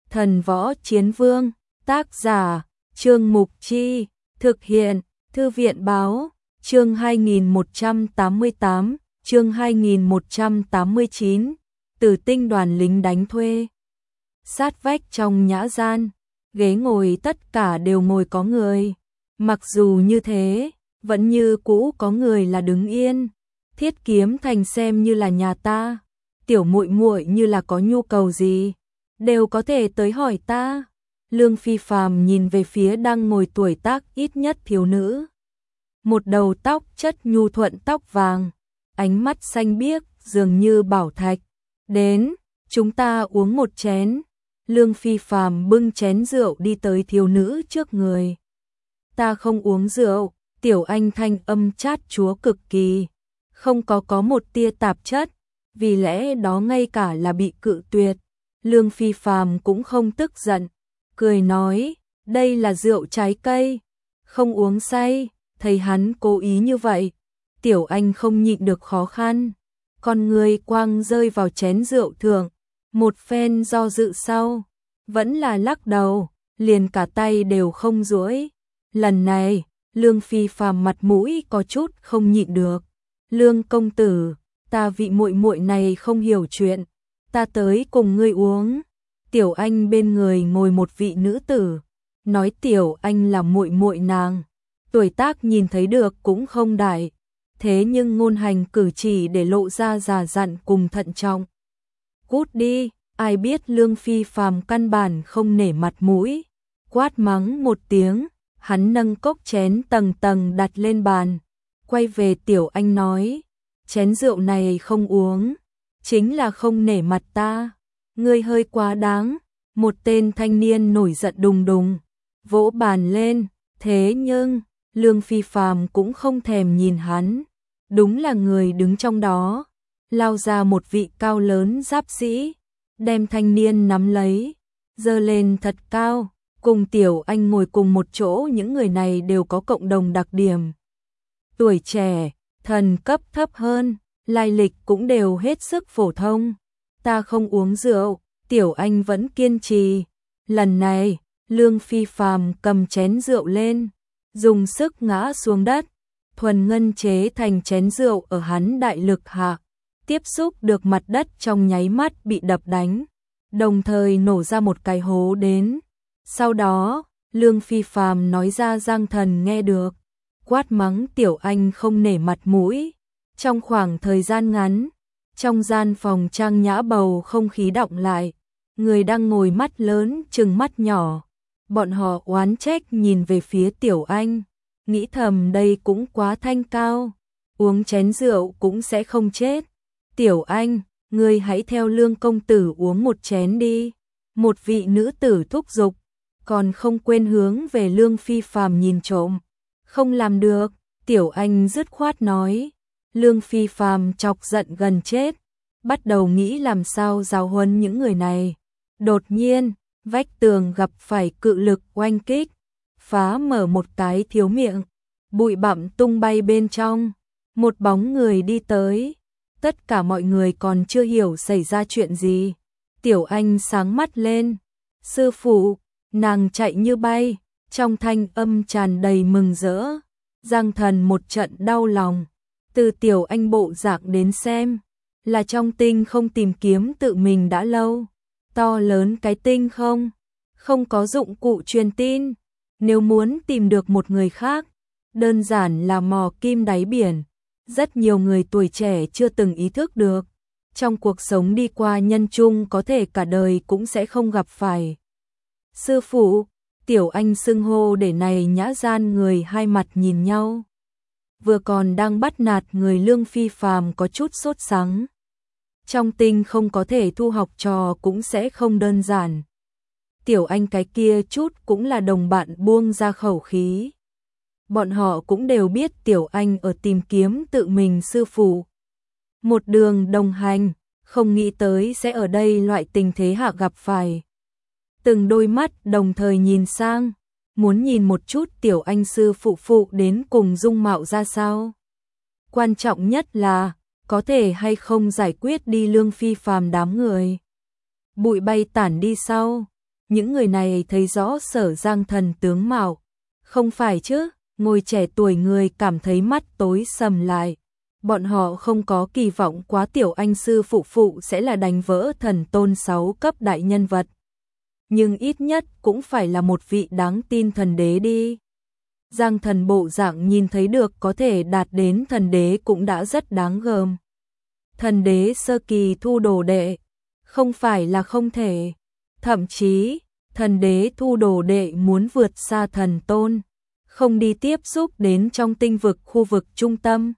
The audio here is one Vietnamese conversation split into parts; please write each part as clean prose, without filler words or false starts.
Thần Võ Chiến Vương, tác giả, Trương Mục Chi, thực hiện, Thư viện Báo, chương 2188, chương 2189, Tử Tinh đoàn lính đánh thuê. Sát vách trong nhã gian, ghế ngồi tất cả đều ngồi có người. Mặc dù như thế, vẫn như cũ có người là đứng yên. Thiết Kiếm Thành xem như là nhà ta, tiểu muội muội như là có nhu cầu gì, đều có thể tới hỏi ta. Lương Phi Phàm nhìn về phía đang ngồi tuổi tác ít nhất thiếu nữ. Một đầu tóc chất nhu thuận tóc vàng, ánh mắt xanh biếc dường như bảo thạch. Đến, chúng ta uống một chén. Lương Phi Phàm bưng chén rượu đi tới thiếu nữ trước người. Ta không uống rượu, Tiểu Anh thanh âm chát chúa cực kỳ, không có một tia tạp chất, vì lẽ đó ngay cả là bị cự tuyệt. Lương Phi Phàm cũng không tức giận, cười nói, đây là rượu trái cây, không uống say. Thấy hắn cố ý như vậy, Tiểu Anh không nhịn được khó khăn, con người quang rơi vào chén rượu thượng, một phen do dự sau, vẫn là lắc đầu, liền cả tay đều không duỗi. Lần này, Lương Phi Phàm mặt mũi có chút không nhịn được. Lương công tử, ta vị muội muội này không hiểu chuyện, ta tới cùng ngươi uống. Tiểu Anh bên người ngồi một vị nữ tử, nói Tiểu Anh là muội muội nàng, tuổi tác nhìn thấy được cũng không đại, thế nhưng ngôn hành cử chỉ để lộ ra già dặn cùng thận trọng. Cút đi, ai biết Lương Phi Phàm căn bản không nể mặt mũi, quát mắng một tiếng, hắn nâng cốc chén tầng tầng đặt lên bàn, quay về Tiểu Anh nói, chén rượu này không uống, chính là không nể mặt ta, ngươi hơi quá đáng. Một tên thanh niên nổi giận đùng đùng, vỗ bàn lên, thế nhưng Lương Phi Phàm cũng không thèm nhìn hắn, đúng là người đứng trong đó, lao ra một vị cao lớn giáp sĩ, đem thanh niên nắm lấy, giơ lên thật cao, cùng Tiểu Anh ngồi cùng một chỗ. Những người này đều có cộng đồng đặc điểm, tuổi trẻ, thần cấp thấp hơn, lai lịch cũng đều hết sức phổ thông. Ta không uống rượu, Tiểu Anh vẫn kiên trì. Lần này, Lương Phi Phàm cầm chén rượu lên, dùng sức ngã xuống đất, thuần ngân chế thành chén rượu ở hắn đại lực hạ, tiếp xúc được mặt đất trong nháy mắt bị đập đánh, đồng thời nổ ra một cái hố đến. Sau đó, Lương Phi Phàm nói ra Giang Thần nghe được, quát mắng Tiểu Anh không nể mặt mũi. Trong khoảng thời gian ngắn, trong gian phòng trang nhã bầu không khí đọng lại, người đang ngồi mắt lớn trừng mắt nhỏ, bọn họ oán trách nhìn về phía Tiểu Anh, nghĩ thầm đây cũng quá thanh cao, uống chén rượu cũng sẽ không chết. Tiểu Anh, ngươi hãy theo Lương công tử uống một chén đi. Một vị nữ tử thúc giục, còn không quên hướng về Lương Phi Phàm nhìn trộm. Không làm được, Tiểu Anh dứt khoát nói. Lương Phi Phàm chọc giận gần chết, bắt đầu nghĩ làm sao giáo huấn những người này. Đột nhiên, vách tường gặp phải cự lực oanh kích, phá mở một cái thiếu miệng, bụi bặm tung bay bên trong, một bóng người đi tới. Tất cả mọi người còn chưa hiểu xảy ra chuyện gì. Tiểu Anh sáng mắt lên, sư phụ, nàng chạy như bay, trong thanh âm tràn đầy mừng rỡ. Giang Thần một trận đau lòng, từ Tiểu Anh bộ dạng đến xem, là trong tinh không tìm kiếm tự mình đã lâu. To lớn cái tinh không có dụng cụ truyền tin, nếu muốn tìm được một người khác, đơn giản là mò kim đáy biển. Rất nhiều người tuổi trẻ chưa từng ý thức được, trong cuộc sống đi qua nhân chung có thể cả đời cũng sẽ không gặp phải. Sư phụ, Tiểu Anh xưng hô để này nhã gian người hai mặt nhìn nhau. Vừa còn đang bắt nạt người Lương Phi Phàm có chút sốt sắng. Trong tinh không có thể thu học trò cũng sẽ không đơn giản. Tiểu Anh cái kia chút cũng là đồng bạn buông ra khẩu khí. Bọn họ cũng đều biết Tiểu Anh ở tìm kiếm tự mình sư phụ. Một đường đồng hành, không nghĩ tới sẽ ở đây loại tình thế hạ gặp phải. Từng đôi mắt đồng thời nhìn sang, muốn nhìn một chút Tiểu Anh sư phụ đến cùng dung mạo ra sao. Quan trọng nhất là, có thể hay không giải quyết đi Lương Phi Phàm đám người. Bụi bay tản đi sau, Những người này thấy rõ Sở Giang Thần tướng mạo. Không phải chứ, ngồi trẻ tuổi người cảm thấy mắt tối sầm lại. Bọn họ không có kỳ vọng quá Tiểu Anh sư phụ sẽ là đánh vỡ thần tôn 6 cấp đại nhân vật. Nhưng ít nhất cũng phải là một vị đáng tin thần đế đi. Giang Thần bộ dạng nhìn thấy được có thể đạt đến thần đế cũng đã rất đáng gờm. Thần đế sơ kỳ thu đồ đệ, không phải là không thể. Thậm chí, thần đế thu đồ đệ muốn vượt xa thần tôn, không đi tiếp xúc đến trong tinh vực khu vực trung tâm.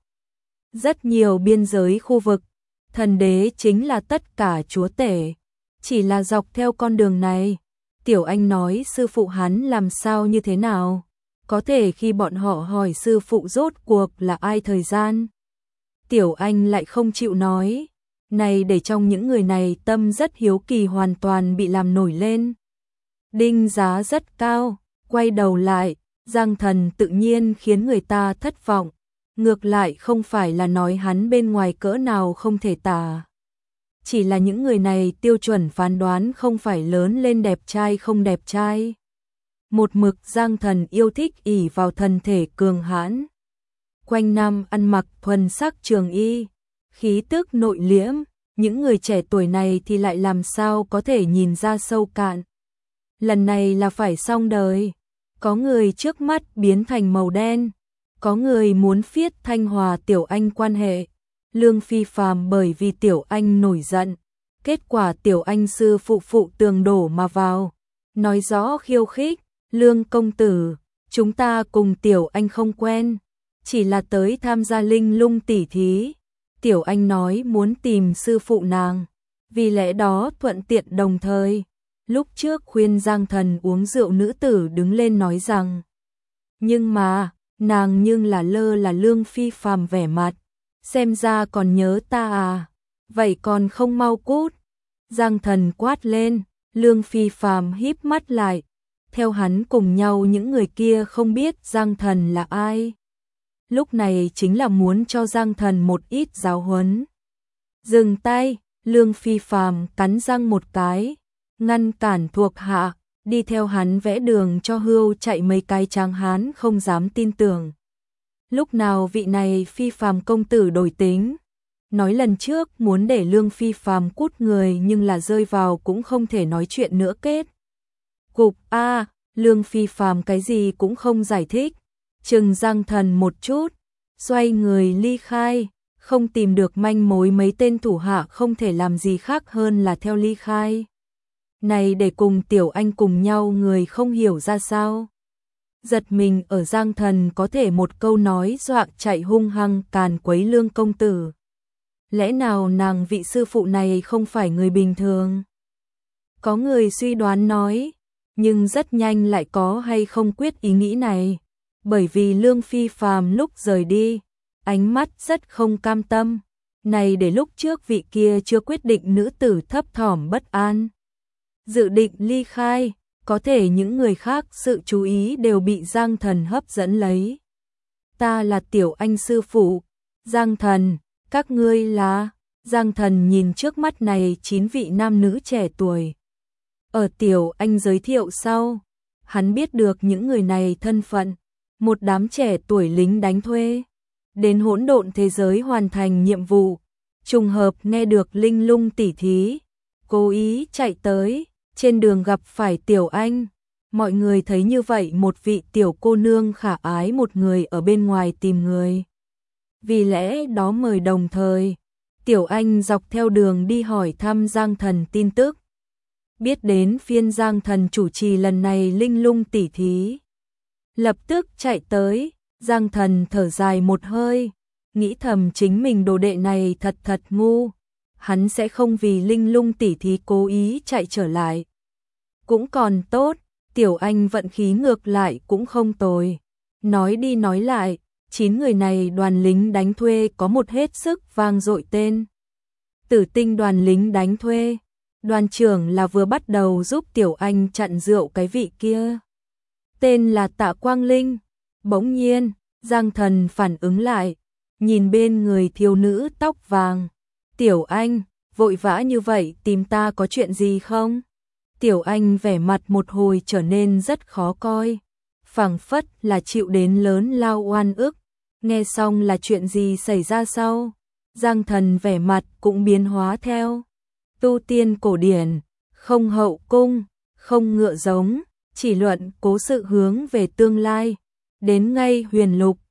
Rất nhiều biên giới khu vực, thần đế chính là tất cả chúa tể. Chỉ là dọc theo con đường này, Tiểu Anh nói sư phụ hắn làm sao như thế nào. Có thể khi bọn họ hỏi sư phụ rốt cuộc là ai thời gian, Tiểu Anh lại không chịu nói. Này để trong những người này tâm rất hiếu kỳ hoàn toàn bị làm nổi lên. Đinh giá rất cao, quay đầu lại, Giang Thần tự nhiên khiến người ta thất vọng. Ngược lại không phải là nói hắn bên ngoài cỡ nào không thể tả. Chỉ là những người này tiêu chuẩn phán đoán không phải lớn lên đẹp trai không đẹp trai. Một mực Giang Thần yêu thích ỷ vào thân thể cường hãn. Quanh năm ăn mặc thuần sắc trường y, khí tức nội liễm, những người trẻ tuổi này thì lại làm sao có thể nhìn ra sâu cạn. Lần này là phải xong đời. Có người trước mắt biến thành màu đen, có người muốn phiết Thanh Hòa Tiểu Anh quan hệ. Lương Phi Phàm bởi vì Tiểu Anh nổi giận, kết quả Tiểu Anh sư phụ tường đổ mà vào, nói rõ khiêu khích. Lương công tử, chúng ta cùng Tiểu Anh không quen, chỉ là tới tham gia linh lung tỉ thí. Tiểu Anh nói muốn tìm sư phụ nàng, vì lẽ đó thuận tiện đồng thời. Lúc trước khuyên Giang Thần uống rượu nữ tử đứng lên nói rằng, nhưng mà, nàng nhưng là lơ là Lương Phi Phàm vẻ mặt, xem ra còn nhớ ta à, vậy còn không mau cút. Giang Thần quát lên, Lương Phi Phàm híp mắt lại, theo hắn cùng nhau những người kia không biết Giang Thần là ai. Lúc này chính là muốn cho Giang Thần một ít giáo huấn. Dừng tay, Lương Phi Phàm cắn răng một cái, ngăn cản thuộc hạ, đi theo hắn vẽ đường cho hươu chạy mấy cái tráng hán không dám tin tưởng. Lúc nào vị này Phi Phàm công tử đổi tính, nói lần trước muốn để Lương Phi Phàm cút người nhưng là rơi vào cũng không thể nói chuyện nữa kết. Cục A, Lương Phi Phàm cái gì cũng không giải thích, chừng Giang Thần một chút, xoay người ly khai, không tìm được manh mối mấy tên thủ hạ không thể làm gì khác hơn là theo ly khai. Này để cùng Tiểu Anh cùng nhau người không hiểu ra sao. Giật mình ở Giang Thần có thể một câu nói dọa chạy hung hăng càn quấy Lương công tử. Lẽ nào nàng vị sư phụ này không phải người bình thường? Có người suy đoán nói, nhưng rất nhanh lại có hay không quyết ý nghĩ này, bởi vì Lương Phi Phàm lúc rời đi, ánh mắt rất không cam tâm, này để lúc trước vị kia chưa quyết định nữ tử thấp thỏm bất an. Dự định ly khai, có thể những người khác sự chú ý đều bị Giang Thần hấp dẫn lấy. Ta là Tiểu Anh sư phụ, Giang Thần, các ngươi là... Giang Thần nhìn trước mắt này 9 vị nam nữ trẻ tuổi. Ở Tiểu Anh giới thiệu sau, hắn biết được những người này thân phận, một đám trẻ tuổi lính đánh thuê, đến hỗn độn thế giới hoàn thành nhiệm vụ, trùng hợp nghe được linh lung tỉ thí, cố ý chạy tới, trên đường gặp phải Tiểu Anh. Mọi người thấy như vậy một vị tiểu cô nương khả ái một người ở bên ngoài tìm người. Vì lẽ đó mời đồng thời, Tiểu Anh dọc theo đường đi hỏi thăm Giang Thần tin tức. Biết đến phiên Giang Thần chủ trì lần này linh lung tỉ thí. Lập tức chạy tới, Giang Thần thở dài một hơi, nghĩ thầm chính mình đồ đệ này thật ngu. Hắn sẽ không vì linh lung tỉ thí cố ý chạy trở lại. Cũng còn tốt, Tiểu Anh vận khí ngược lại cũng không tồi. Nói đi nói lại, 9 người này đoàn lính đánh thuê có một hết sức vang dội tên. Tử Tinh đoàn lính đánh thuê. Đoàn trưởng là vừa bắt đầu giúp Tiểu Anh chặn rượu cái vị kia. Tên là Tạ Quang Linh. Bỗng nhiên, Giang Thần phản ứng lại, nhìn bên người thiếu nữ tóc vàng. Tiểu Anh, vội vã như vậy tìm ta có chuyện gì không? Tiểu Anh vẻ mặt một hồi trở nên rất khó coi, phảng phất là chịu đến lớn lao oan ức. Nghe xong là chuyện gì xảy ra sau? Giang Thần vẻ mặt cũng biến hóa theo. Tu tiên cổ điển, không hậu cung, không ngựa giống, chỉ luận cố sự hướng về tương lai. Đến ngay Huyền Lục,